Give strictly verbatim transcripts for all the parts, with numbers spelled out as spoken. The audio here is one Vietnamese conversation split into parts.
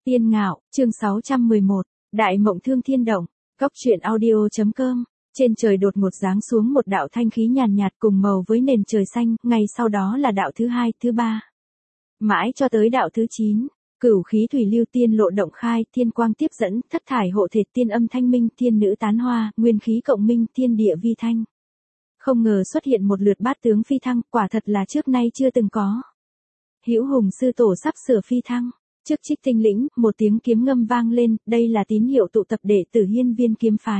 Tiên Ngạo, chương sáu trăm mười một, Đại Mộng Thương Thiên Động, Cốc truyện audio.com. Trên trời đột ngột giáng xuống một đạo thanh khí nhàn nhạt, nhạt cùng màu với nền trời xanh, ngay sau đó là đạo thứ hai, thứ ba. Mãi cho tới đạo thứ chín, cửu khí thủy lưu tiên lộ động khai, thiên quang tiếp dẫn, thất thải hộ thể tiên âm thanh minh, thiên nữ tán hoa, nguyên khí cộng minh, thiên địa vi thanh. Không ngờ xuất hiện một lượt bát tướng phi thăng, quả thật là trước nay chưa từng có. Hữu Hùng sư tổ sắp sửa phi thăng. Trước Trích Tinh lĩnh, một tiếng kiếm ngâm vang lên, đây là tín hiệu tụ tập đệ tử Hiên Viên kiếm phái.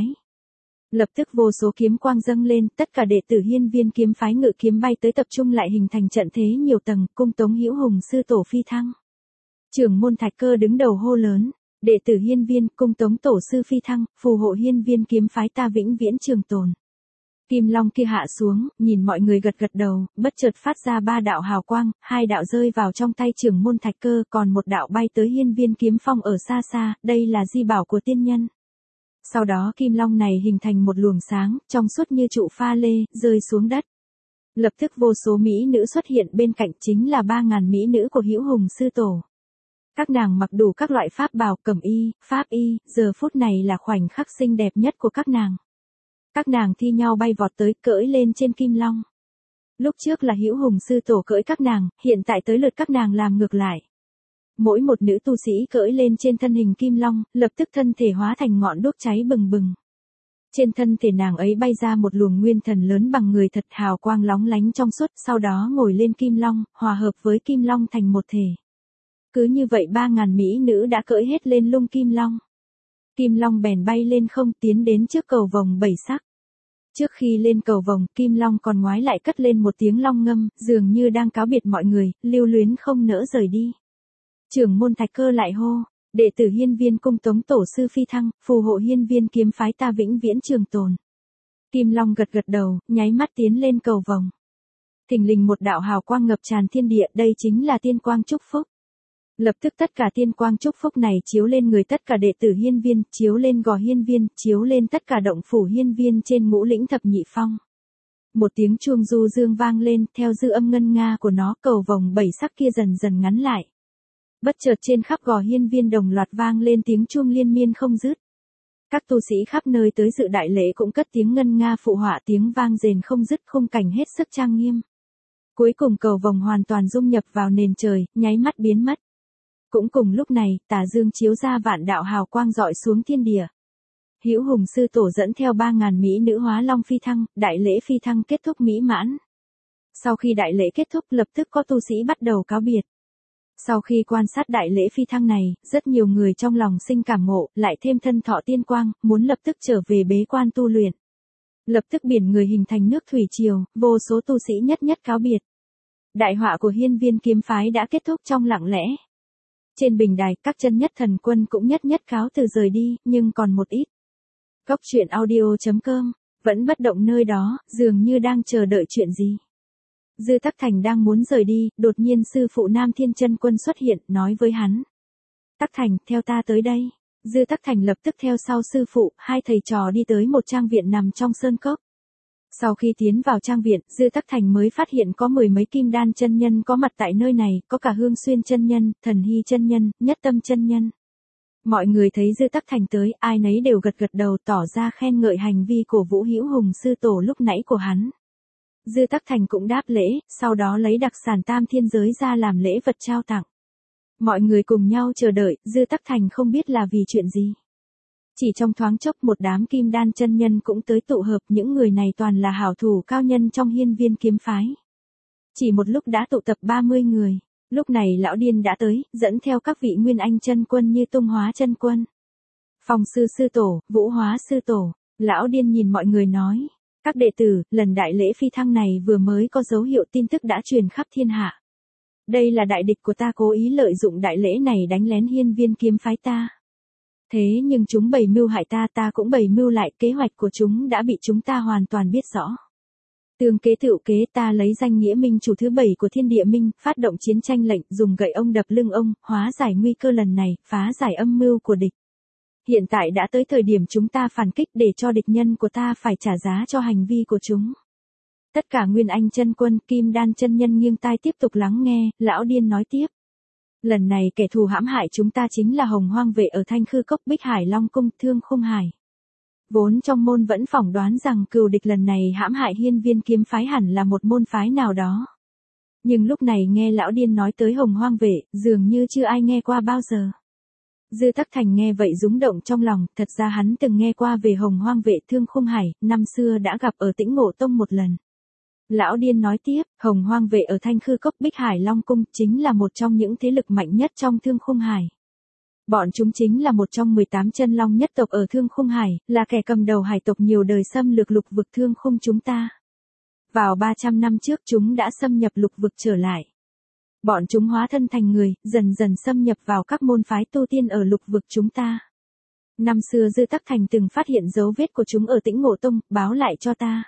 Lập tức vô số kiếm quang dâng lên, tất cả đệ tử Hiên Viên kiếm phái ngự kiếm bay tới tập trung lại hình thành trận thế nhiều tầng, cung tống Hữu Hùng sư tổ phi thăng. Trưởng môn Thạch Cơ đứng đầu hô lớn, đệ tử Hiên Viên, cung tống tổ sư phi thăng, phù hộ Hiên Viên kiếm phái ta vĩnh viễn trường tồn. Kim long kia hạ xuống, nhìn mọi người gật gật đầu, bất chợt phát ra ba đạo hào quang, hai đạo rơi vào trong tay trưởng môn Thạch Cơ, còn một đạo bay tới Hiên Viên kiếm phong ở xa xa, đây là di bảo của tiên nhân. Sau đó kim long này hình thành một luồng sáng, trong suốt như trụ pha lê, rơi xuống đất. Lập tức vô số mỹ nữ xuất hiện bên cạnh, chính là ba ngàn mỹ nữ của Hữu Hùng sư tổ. Các nàng mặc đủ các loại pháp bào, cẩm y, pháp y, giờ phút này là khoảnh khắc xinh đẹp nhất của các nàng. Các nàng thi nhau bay vọt tới, cưỡi lên trên kim long. Lúc trước là Hữu Hùng sư tổ cưỡi các nàng, hiện tại tới lượt các nàng làm ngược lại. Mỗi một nữ tu sĩ cưỡi lên trên thân hình kim long, lập tức thân thể hóa thành ngọn đuốc cháy bừng bừng. Trên thân thể nàng ấy bay ra một luồng nguyên thần lớn bằng người thật, hào quang lóng lánh trong suốt, sau đó ngồi lên kim long, hòa hợp với kim long thành một thể. Cứ như vậy ba ngàn mỹ nữ đã cưỡi hết lên lưng kim long. Kim long bèn bay lên không, tiến đến trước cầu vồng bảy sắc. Trước khi lên cầu vồng, kim long còn ngoái lại cất lên một tiếng long ngâm, dường như đang cáo biệt mọi người, lưu luyến không nỡ rời đi. Trưởng môn Thạch Cơ lại hô, đệ tử Hiên Viên cung tống tổ sư phi thăng, phù hộ Hiên Viên kiếm phái ta vĩnh viễn trường tồn. Kim long gật gật đầu, nháy mắt tiến lên cầu vồng. Thình lình một đạo hào quang ngập tràn thiên địa, đây chính là tiên quang chúc phúc. Lập tức tất cả tiên quang chúc phúc này chiếu lên người tất cả đệ tử Hiên Viên, chiếu lên gò Hiên Viên, chiếu lên tất cả động phủ Hiên Viên trên ngũ lĩnh thập nhị phong. Một tiếng chuông du dương vang lên, theo dư âm ngân nga của nó, cầu vồng bảy sắc kia dần dần ngắn lại. Bất chợt trên khắp gò Hiên Viên đồng loạt vang lên tiếng chuông liên miên không dứt. Các tu sĩ khắp nơi tới dự đại lễ cũng cất tiếng ngân nga phụ họa, tiếng vang rền không dứt, khung cảnh hết sức trang nghiêm. Cuối cùng cầu vồng hoàn toàn dung nhập vào nền trời, nháy mắt biến mất. Cũng cùng lúc này, tà dương chiếu ra vạn đạo hào quang rọi xuống thiên địa. Hữu Hùng sư tổ dẫn theo ba ngàn mỹ nữ hóa long phi thăng, đại lễ phi thăng kết thúc mỹ mãn. Sau khi đại lễ kết thúc, lập tức có tu sĩ bắt đầu cáo biệt. Sau khi quan sát đại lễ phi thăng này, rất nhiều người trong lòng sinh cảm ngộ, lại thêm thân thọ tiên quang, muốn lập tức trở về bế quan tu luyện. Lập tức biển người hình thành nước thủy triều, vô số tu sĩ nhất nhất cáo biệt. Đại họa của Hiên Viên kiếm phái đã kết thúc trong lặng lẽ. Trên bình đài, các chân nhất thần quân cũng nhất nhất cáo từ rời đi, nhưng còn một ít. Cốc truyện audio.com, vẫn bất động nơi đó, dường như đang chờ đợi chuyện gì. Dư Tắc Thành đang muốn rời đi, đột nhiên sư phụ Nam Thiên Chân Quân xuất hiện, nói với hắn. Tắc Thành, theo ta tới đây. Dư Tắc Thành lập tức theo sau sư phụ, hai thầy trò đi tới một trang viện nằm trong sơn cốc. Sau khi tiến vào trang viện, Dư Tắc Thành mới phát hiện có mười mấy kim đan chân nhân có mặt tại nơi này, có cả Hương Xuyên chân nhân, Thần Hy chân nhân, Nhất Tâm chân nhân. Mọi người thấy Dư Tắc Thành tới, ai nấy đều gật gật đầu tỏ ra khen ngợi hành vi của Vũ Hữu Hùng sư tổ lúc nãy của hắn. Dư Tắc Thành cũng đáp lễ, sau đó lấy đặc sản tam thiên giới ra làm lễ vật trao tặng. Mọi người cùng nhau chờ đợi, Dư Tắc Thành không biết là vì chuyện gì. Chỉ trong thoáng chốc một đám kim đan chân nhân cũng tới tụ hợp, những người này toàn là hảo thủ cao nhân trong Hiên Viên kiếm phái. Chỉ một lúc đã tụ tập ba mươi người, lúc này lão điên đã tới, dẫn theo các vị nguyên anh chân quân như Tung Hóa chân quân, Phong sư sư tổ, Vũ Hóa sư tổ. Lão điên nhìn mọi người nói, các đệ tử, lần đại lễ phi thăng này vừa mới có dấu hiệu tin tức đã truyền khắp thiên hạ. Đây là đại địch của ta cố ý lợi dụng đại lễ này đánh lén Hiên Viên kiếm phái ta. Thế nhưng chúng bày mưu hại ta, ta cũng bày mưu lại, kế hoạch của chúng đã bị chúng ta hoàn toàn biết rõ. Tương kế tựu kế, ta lấy danh nghĩa minh chủ thứ bảy của thiên địa minh, phát động chiến tranh lệnh, dùng gậy ông đập lưng ông, hóa giải nguy cơ lần này, phá giải âm mưu của địch. Hiện tại đã tới thời điểm chúng ta phản kích để cho địch nhân của ta phải trả giá cho hành vi của chúng. Tất cả nguyên anh chân quân, kim đan chân nhân nghiêng tai tiếp tục lắng nghe, lão điên nói tiếp. Lần này kẻ thù hãm hại chúng ta chính là Hồng Hoang vệ ở Thanh Khư Cốc, Bích Hải Long Cung, Thương Khung Hải. Vốn trong môn vẫn phỏng đoán rằng cừu địch lần này hãm hại Hiên Viên kiếm phái hẳn là một môn phái nào đó. Nhưng lúc này nghe lão điên nói tới Hồng Hoang vệ, dường như chưa ai nghe qua bao giờ. Dư Tắc Thành nghe vậy rúng động trong lòng, thật ra hắn từng nghe qua về Hồng Hoang vệ Thương Khung Hải, năm xưa đã gặp ở Tĩnh Ngộ Tông một lần. Lão điên nói tiếp, Hồng Hoang vệ ở Thanh Khư Cốc, Bích Hải Long Cung chính là một trong những thế lực mạnh nhất trong Thương Khung Hải. Bọn chúng chính là một trong mười tám chân long nhất tộc ở Thương Khung Hải, là kẻ cầm đầu hải tộc nhiều đời xâm lược lục vực Thương Khung chúng ta. Vào ba trăm năm trước chúng đã xâm nhập lục vực trở lại. Bọn chúng hóa thân thành người, dần dần xâm nhập vào các môn phái tu tiên ở lục vực chúng ta. Năm xưa Dư Tắc Thành từng phát hiện dấu vết của chúng ở Tĩnh Ngộ Tông, báo lại cho ta.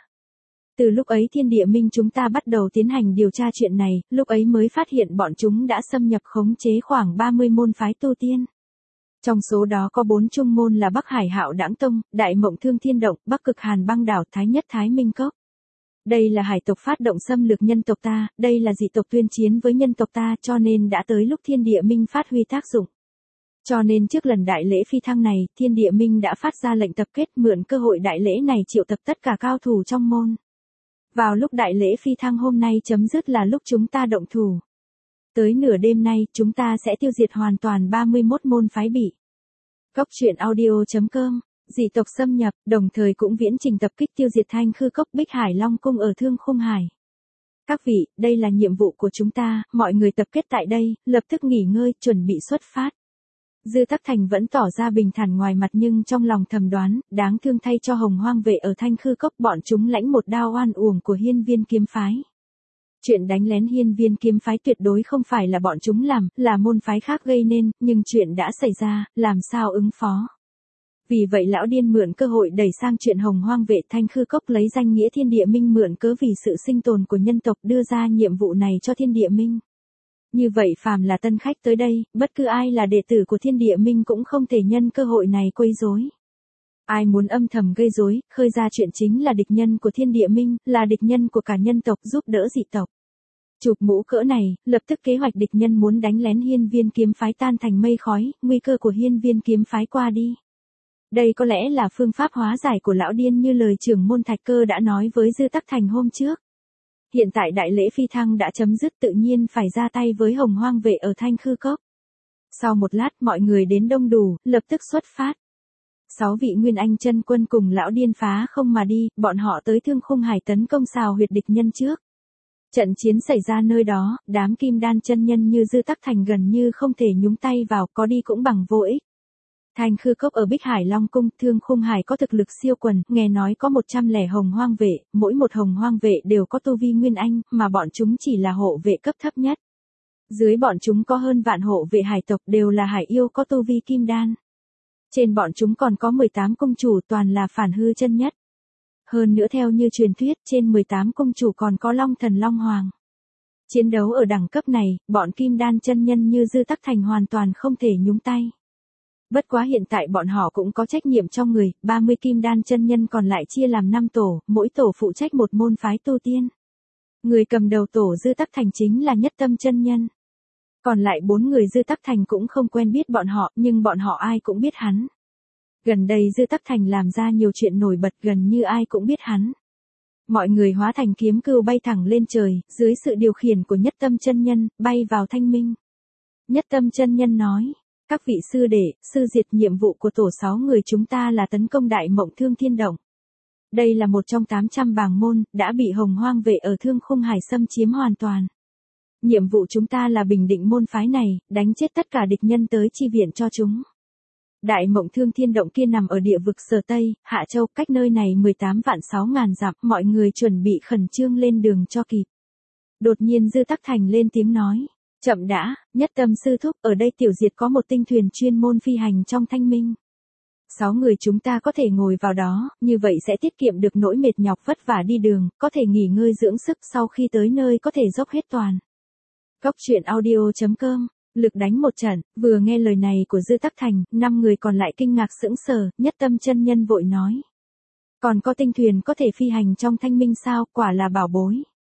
Từ lúc ấy Thiên Địa Minh chúng ta bắt đầu tiến hành điều tra chuyện này, lúc ấy mới phát hiện bọn chúng đã xâm nhập khống chế khoảng ba mươi môn phái tu tiên. Trong số đó có bốn trung môn là Bắc Hải Hạo Đãng Tông, Đại Mộng Thương Thiên Động, Bắc Cực Hàn Băng Đảo, Thái Nhất Thái Minh Cốc. Đây là hải tộc phát động xâm lược nhân tộc ta, đây là dị tộc tuyên chiến với nhân tộc ta, cho nên đã tới lúc Thiên Địa Minh phát huy tác dụng. Cho nên trước lần đại lễ phi thăng này, Thiên Địa Minh đã phát ra lệnh tập kết, mượn cơ hội đại lễ này triệu tập tất cả cao thủ trong môn. Vào lúc đại lễ phi thăng hôm nay chấm dứt là lúc chúng ta động thủ. Tới nửa đêm nay, chúng ta sẽ tiêu diệt hoàn toàn ba mươi mốt môn phái bị. Cốc truyện audio chấm com, dị tộc xâm nhập, đồng thời cũng viễn trình tập kích tiêu diệt Thanh Khư Cốc, Bích Hải Long Cung ở Thương Khung Hải. Các vị, đây là nhiệm vụ của chúng ta, mọi người tập kết tại đây, lập tức nghỉ ngơi, chuẩn bị xuất phát. Dư Tắc Thành vẫn tỏ ra bình thản ngoài mặt nhưng trong lòng thầm đoán, đáng thương thay cho Hồng Hoang vệ ở Thanh Khư Cốc, bọn chúng lãnh một đao oan uổng của Hiên Viên kiếm phái. Chuyện đánh lén Hiên Viên kiếm phái tuyệt đối không phải là bọn chúng làm, là môn phái khác gây nên, nhưng chuyện đã xảy ra, làm sao ứng phó. Vì vậy lão điên mượn cơ hội đẩy sang chuyện Hồng Hoang vệ Thanh Khư Cốc lấy danh nghĩa Thiên Địa Minh mượn cớ vì sự sinh tồn của nhân tộc đưa ra nhiệm vụ này cho Thiên Địa Minh. Như vậy phàm là tân khách tới đây, bất cứ ai là đệ tử của Thiên Địa Minh cũng không thể nhân cơ hội này quấy rối. Ai muốn âm thầm gây rối, khơi ra chuyện chính là địch nhân của Thiên Địa Minh, là địch nhân của cả nhân tộc giúp đỡ dị tộc. Chụp mũ cỡ này, lập tức kế hoạch địch nhân muốn đánh lén Hiên Viên kiếm phái tan thành mây khói, nguy cơ của Hiên Viên kiếm phái qua đi. Đây có lẽ là phương pháp hóa giải của lão điên như lời trưởng môn Thạch Cơ đã nói với Dư Tắc Thành hôm trước. Hiện tại đại lễ phi thăng đã chấm dứt, tự nhiên phải ra tay với Hồng Hoang vệ ở Thanh Khư Cốc. Sau một lát mọi người đến đông đủ, lập tức xuất phát. Sáu vị Nguyên Anh chân quân cùng lão điên phá không mà đi, bọn họ tới Thương Khung Hải tấn công xào huyệt địch nhân trước. Trận chiến xảy ra nơi đó, đám kim đan chân nhân như Dư Tắc Thành gần như không thể nhúng tay vào, có đi cũng bằng vô ích. Thanh Khư Cốc ở Bích Hải Long Cung, Thương Khung Hải có thực lực siêu quần, nghe nói có một trăm lẻ Hồng Hoang vệ, mỗi một Hồng Hoang vệ đều có tu vi Nguyên Anh, mà bọn chúng chỉ là hộ vệ cấp thấp nhất. Dưới bọn chúng có hơn vạn hộ vệ hải tộc đều là hải yêu có tu vi kim đan. Trên bọn chúng còn có mười tám công chủ toàn là phản hư chân nhất. Hơn nữa theo như truyền thuyết, trên mười tám công chủ còn có Long Thần Long Hoàng. Chiến đấu ở đẳng cấp này, bọn kim đan chân nhân như Dư Tắc Thành hoàn toàn không thể nhúng tay. Bất quá hiện tại bọn họ cũng có trách nhiệm trong người, ba mươi kim đan chân nhân còn lại chia làm năm tổ, mỗi tổ phụ trách một môn phái tu tiên. Người cầm đầu tổ Dư Tắc Thành chính là Nhất Tâm chân nhân. Còn lại bốn người Dư Tắc Thành cũng không quen biết bọn họ, nhưng bọn họ ai cũng biết hắn. Gần đây Dư Tắc Thành làm ra nhiều chuyện nổi bật, gần như ai cũng biết hắn. Mọi người hóa thành kiếm cừu bay thẳng lên trời, dưới sự điều khiển của Nhất Tâm chân nhân, bay vào thanh minh. Nhất Tâm chân nhân nói, các vị sư đệ, sư diệt nhiệm vụ của tổ sáu người chúng ta là tấn công Đại Mộng Thương Thiên Động. Đây là một trong tám trăm bảng môn, đã bị Hồng Hoang vệ ở Thương Khung Hải xâm chiếm hoàn toàn. Nhiệm vụ chúng ta là bình định môn phái này, đánh chết tất cả địch nhân tới chi viện cho chúng. Đại Mộng Thương Thiên Động kia nằm ở địa vực Sở Tây, Hạ Châu, cách nơi này mười tám vạn sáu ngàn dặm, mọi người chuẩn bị khẩn trương lên đường cho kịp. Đột nhiên Dư Tắc Thành lên tiếng nói, chậm đã, Nhất Tâm sư thúc, ở đây tiểu diệt có một tinh thuyền chuyên môn phi hành trong thanh minh. Sáu người chúng ta có thể ngồi vào đó, như vậy sẽ tiết kiệm được nỗi mệt nhọc vất vả đi đường, có thể nghỉ ngơi dưỡng sức sau khi tới nơi có thể dốc hết toàn. Cốc truyện audio chấm com, lực đánh một trận, vừa nghe lời này của Dư Tắc Thành, năm người còn lại kinh ngạc sững sờ, Nhất Tâm chân nhân vội nói. Còn có tinh thuyền có thể phi hành trong thanh minh sao, quả là bảo bối.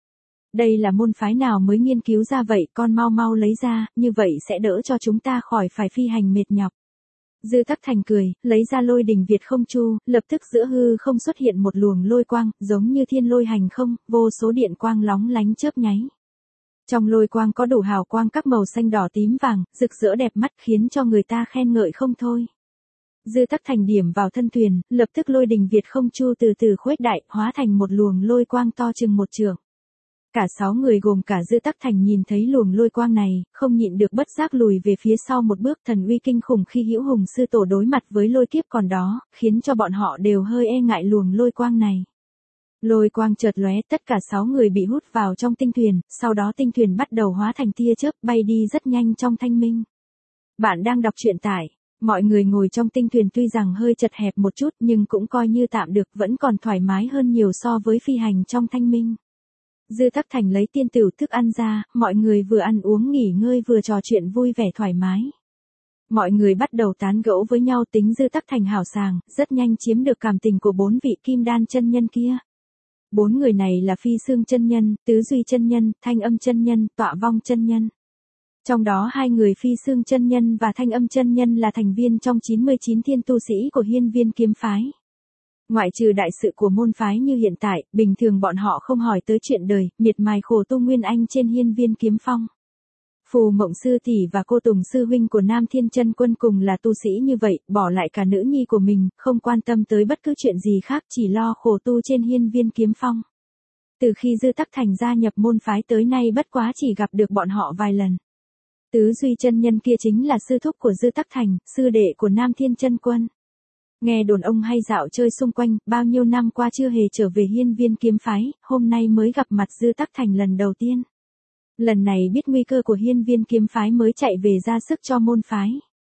Đây là môn phái nào mới nghiên cứu ra vậy, con mau mau lấy ra, như vậy sẽ đỡ cho chúng ta khỏi phải phi hành mệt nhọc. Dư Tắc Thành cười, lấy ra lôi đình Việt không chu, lập tức giữa hư không xuất hiện một luồng lôi quang, giống như thiên lôi hành không, vô số điện quang lóng lánh chớp nháy. Trong lôi quang có đủ hào quang các màu xanh đỏ tím vàng, rực rỡ đẹp mắt khiến cho người ta khen ngợi không thôi. Dư Tắc Thành điểm vào thân thuyền, lập tức lôi đình Việt không chu từ từ khuếch đại, hóa thành một luồng lôi quang to chừng một trượng. Cả sáu người gồm cả Dư Tắc Thành nhìn thấy luồng lôi quang này, không nhịn được bất giác lùi về phía sau một bước, thần uy kinh khủng khi Hữu Hùng sư tổ đối mặt với lôi kiếp còn đó, khiến cho bọn họ đều hơi e ngại luồng lôi quang này. Lôi quang chợt lóe, tất cả sáu người bị hút vào trong tinh thuyền, sau đó tinh thuyền bắt đầu hóa thành tia chớp bay đi rất nhanh trong thanh minh. Bạn đang đọc truyện tại, mọi người ngồi trong tinh thuyền tuy rằng hơi chật hẹp một chút nhưng cũng coi như tạm được, vẫn còn thoải mái hơn nhiều so với phi hành trong thanh minh. Dư Tắc Thành lấy tiên tửu thức ăn ra, mọi người vừa ăn uống nghỉ ngơi vừa trò chuyện vui vẻ thoải mái. Mọi người bắt đầu tán gẫu với nhau, tính Dư Tắc Thành hào sảng, rất nhanh chiếm được cảm tình của bốn vị kim đan chân nhân kia. Bốn người này là Phi Xương chân nhân, Tứ Duy chân nhân, Thanh Âm chân nhân, Tọa Vong chân nhân. Trong đó hai người Phi Xương chân nhân và Thanh Âm chân nhân là thành viên trong chín mươi chín thiên tu sĩ của Hiên Viên kiếm phái. Ngoại trừ đại sự của môn phái như hiện tại, bình thường bọn họ không hỏi tới chuyện đời, miệt mài khổ tu nguyên anh trên Hiên Viên kiếm phong. Phù Mộng sư tỷ và cô Tùng sư huynh của Nam Thiên Chân Quân cùng là tu sĩ như vậy, bỏ lại cả nữ nhi của mình, không quan tâm tới bất cứ chuyện gì khác, chỉ lo khổ tu trên Hiên Viên kiếm phong. Từ khi Dư Tắc Thành gia nhập môn phái tới nay bất quá chỉ gặp được bọn họ vài lần. Tứ Duy chân nhân kia chính là sư thúc của Dư Tắc Thành, sư đệ của Nam Thiên Chân Quân. Nghe đồn ông hay dạo chơi xung quanh, bao nhiêu năm qua chưa hề trở về Hiên Viên kiếm phái, hôm nay mới gặp mặt Dư Tắc Thành lần đầu tiên. Lần này biết nguy cơ của Hiên Viên kiếm phái mới chạy về ra sức cho môn phái.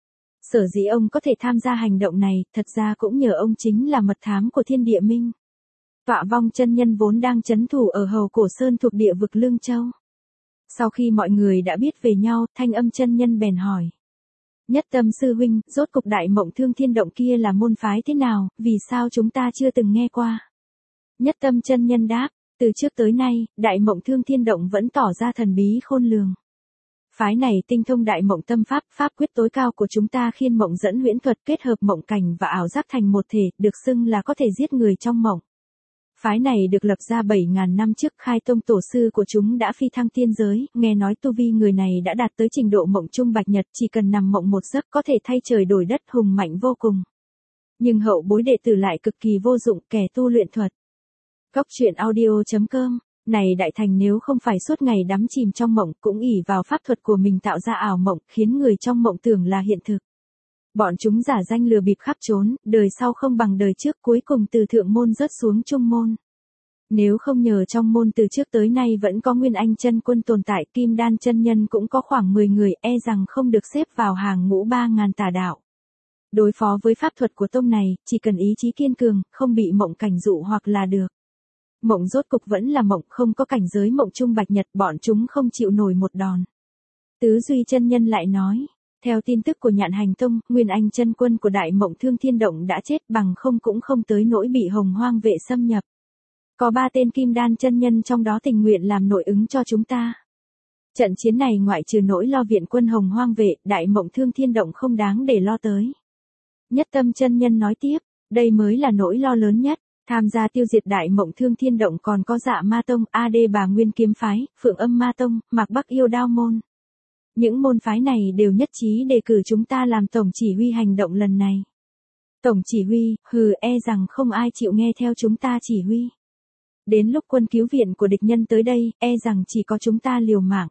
Sở dĩ ông có thể tham gia hành động này, thật ra cũng nhờ ông chính là mật thám của Thiên Địa Minh. Tọa Vong chân nhân vốn đang trấn thủ ở Hầu Cổ Sơn thuộc địa vực Lương Châu. Sau khi mọi người đã biết về nhau, Thanh Âm chân nhân bèn hỏi. Nhất Tâm sư huynh, rốt cục Đại Mộng Thương Thiên Động kia là môn phái thế nào, vì sao chúng ta chưa từng nghe qua? Nhất Tâm chân nhân đáp, từ trước tới nay, Đại Mộng Thương Thiên Động vẫn tỏ ra thần bí khôn lường. Phái này tinh thông Đại Mộng Tâm Pháp, pháp quyết tối cao của chúng ta khiên mộng dẫn huyễn thuật kết hợp mộng cảnh và ảo giác thành một thể, được xưng là có thể giết người trong mộng. Phái này được lập ra bảy nghìn năm trước, khai tông tổ sư của chúng đã phi thăng tiên giới, nghe nói tu vi người này đã đạt tới trình độ mộng trung bạch nhật, chỉ cần nằm mộng một giấc có thể thay trời đổi đất, hùng mạnh vô cùng. Nhưng hậu bối đệ tử lại cực kỳ vô dụng, kẻ tu luyện thuật. Góc truyện audio chấm com, này Đại Thành nếu không phải suốt ngày đắm chìm trong mộng, cũng ỷ vào pháp thuật của mình tạo ra ảo mộng, khiến người trong mộng tưởng là hiện thực. Bọn chúng giả danh lừa bịp khắp trốn, đời sau không bằng đời trước, cuối cùng từ thượng môn rớt xuống trung môn. Nếu không nhờ trong môn từ trước tới nay vẫn có Nguyên Anh chân quân tồn tại, Kim Đan chân nhân cũng có khoảng mười người, e rằng không được xếp vào hàng ngũ ba ngàn tà đạo. Đối phó với pháp thuật của tông này, chỉ cần ý chí kiên cường, không bị mộng cảnh dụ hoặc là được. Mộng rốt cục vẫn là mộng, không có cảnh giới mộng trung bạch nhật, bọn chúng không chịu nổi một đòn. Tứ Duy chân nhân lại nói. Theo tin tức của Nhạn Hành Tông, Nguyên Anh chân quân của Đại Mộng Thương Thiên Động đã chết, bằng không cũng không tới nỗi bị Hồng Hoang vệ xâm nhập. Có ba tên kim đan chân nhân trong đó tình nguyện làm nội ứng cho chúng ta. Trận chiến này ngoại trừ nỗi lo viện quân Hồng Hoang vệ, Đại Mộng Thương Thiên Động không đáng để lo tới. Nhất Tâm chân nhân nói tiếp, đây mới là nỗi lo lớn nhất. Tham gia tiêu diệt Đại Mộng Thương Thiên Động còn có Dạ Ma Tông, A Đê Bà Nguyên Kiếm Phái, Phượng Âm Ma Tông, Mạc Bắc Yêu Đao Môn. Những môn phái này đều nhất trí đề cử chúng ta làm tổng chỉ huy hành động lần này. Tổng chỉ huy, hừ, e rằng không ai chịu nghe theo chúng ta chỉ huy. Đến lúc quân cứu viện của địch nhân tới đây, e rằng chỉ có chúng ta liều mạng.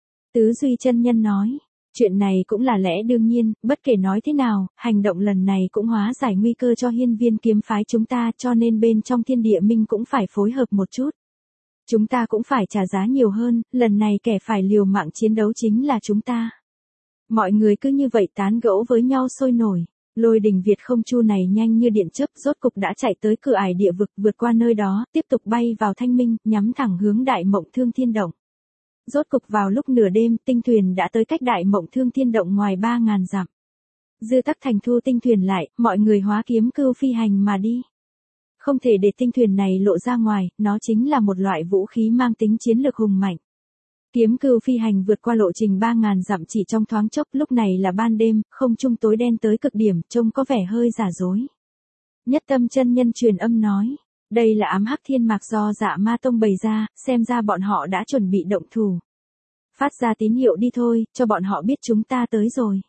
Tứ Duy chân nhân nói, chuyện này cũng là lẽ đương nhiên, bất kể nói thế nào, hành động lần này cũng hóa giải nguy cơ cho Hiên Viên kiếm phái chúng ta, cho nên bên trong Thiên Địa Minh cũng phải phối hợp một chút. Chúng ta cũng phải trả giá nhiều hơn, lần này kẻ phải liều mạng chiến đấu chính là chúng ta. Mọi người cứ như vậy tán gẫu với nhau sôi nổi. Lôi đình Việt không chu này nhanh như điện chớp, rốt cục đã chạy tới cửa ải địa vực, vượt qua nơi đó, tiếp tục bay vào thanh minh, nhắm thẳng hướng Đại Mộng Thương Thiên Động. Rốt cục vào lúc nửa đêm, tinh thuyền đã tới cách Đại Mộng Thương Thiên Động ngoài ba ngàn dặm. Dư Tắc Thành thu tinh thuyền lại, mọi người hóa kiếm cưu phi hành mà đi. không thể để tinh thuyền này lộ ra ngoài, nó chính là một loại vũ khí mang tính chiến lược hùng mạnh. Kiếm cừu phi hành vượt qua lộ trình ba ngàn dặm chỉ trong thoáng chốc, lúc này là ban đêm, không trung tối đen tới cực điểm, trông có vẻ hơi giả dối. Nhất Tâm chân nhân truyền âm nói, đây là ám hắc thiên mạc do Dạ Ma Tông bày ra, xem ra bọn họ đã chuẩn bị động thủ. Phát ra tín hiệu đi thôi, cho bọn họ biết chúng ta tới rồi.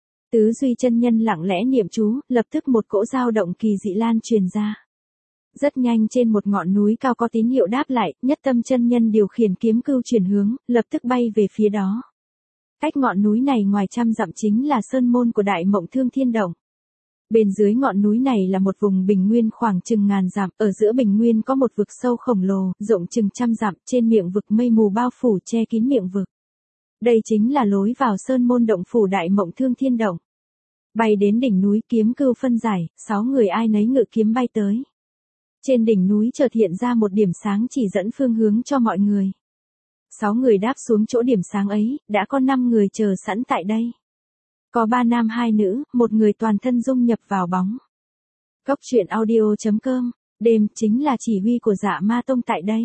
Tứ Duy chân nhân lặng lẽ niệm chú, lập tức một cỗ dao động kỳ dị lan truyền ra. Rất nhanh trên một ngọn núi cao có tín hiệu đáp lại, Nhất Tâm chân nhân điều khiển kiếm cừu chuyển hướng, lập tức bay về phía đó. Cách ngọn núi này ngoài trăm dặm chính là sơn môn của Đại Mộng Thương Thiên Động. Bên dưới ngọn núi này là một vùng bình nguyên khoảng chừng ngàn dặm, ở giữa bình nguyên có một vực sâu khổng lồ, rộng chừng trăm dặm, trên miệng vực mây mù bao phủ che kín miệng vực. Đây chính là lối vào sơn môn động phủ Đại Mộng Thương Thiên Động. Bay đến đỉnh núi, kiếm cừu phân giải, sáu người ai nấy ngự kiếm bay tới. Trên đỉnh núi chợt hiện ra một điểm sáng chỉ dẫn phương hướng cho mọi người. Sáu người đáp xuống chỗ điểm sáng ấy, đã có năm người chờ sẵn tại đây. Có ba nam hai nữ, một người toàn thân dung nhập vào bóng. Cốc truyện audio chấm com, đêm chính là chỉ huy của Dạ Ma Tông tại đây.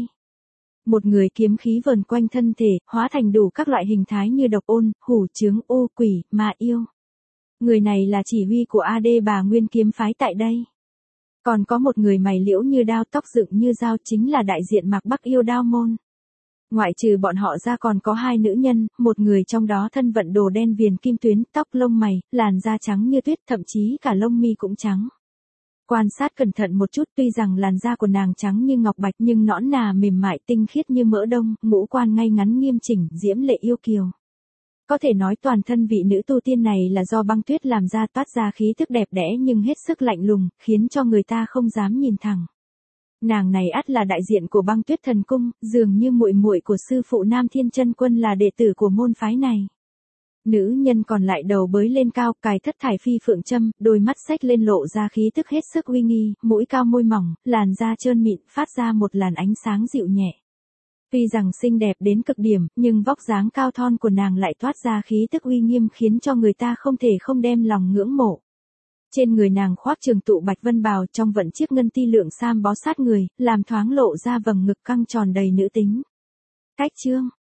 Một người kiếm khí vờn quanh thân thể, hóa thành đủ các loại hình thái như độc ôn, hủ chướng, ô quỷ, ma yêu. Người này là chỉ huy của a đê Bà Nguyên kiếm phái tại đây. Còn có một người mày liễu như đao, tóc dựng như dao, chính là đại diện Mạc Bắc Yêu Đao môn. Ngoại trừ bọn họ ra còn có hai nữ nhân, một người trong đó thân vận đồ đen viền kim tuyến, tóc lông mày, làn da trắng như tuyết, thậm chí cả lông mi cũng trắng. Quan sát cẩn thận một chút, tuy rằng làn da của nàng trắng như ngọc bạch nhưng nõn nà mềm mại tinh khiết như mỡ đông, ngũ quan ngay ngắn nghiêm chỉnh, diễm lệ yêu kiều. Có thể nói toàn thân vị nữ tu tiên này là do băng tuyết làm ra, toát ra khí thức đẹp đẽ nhưng hết sức lạnh lùng, khiến cho người ta không dám nhìn thẳng. Nàng này ắt là đại diện của Băng Tuyết Thần Cung, dường như muội muội của sư phụ Nam Thiên Chân Quân là đệ tử của môn phái này. Nữ nhân còn lại đầu bới lên cao, cài thất thải phi phượng châm, đôi mắt xách lên lộ ra khí tức hết sức uy nghi, mũi cao môi mỏng, làn da trơn mịn, phát ra một làn ánh sáng dịu nhẹ. Tuy rằng xinh đẹp đến cực điểm, nhưng vóc dáng cao thon của nàng lại toát ra khí tức uy nghiêm khiến cho người ta không thể không đem lòng ngưỡng mộ. Trên người nàng khoác trường tụ bạch vân bào, trong vận chiếc ngân ti lượng sam bó sát người, làm thoáng lộ ra vầng ngực căng tròn đầy nữ tính. Cách chương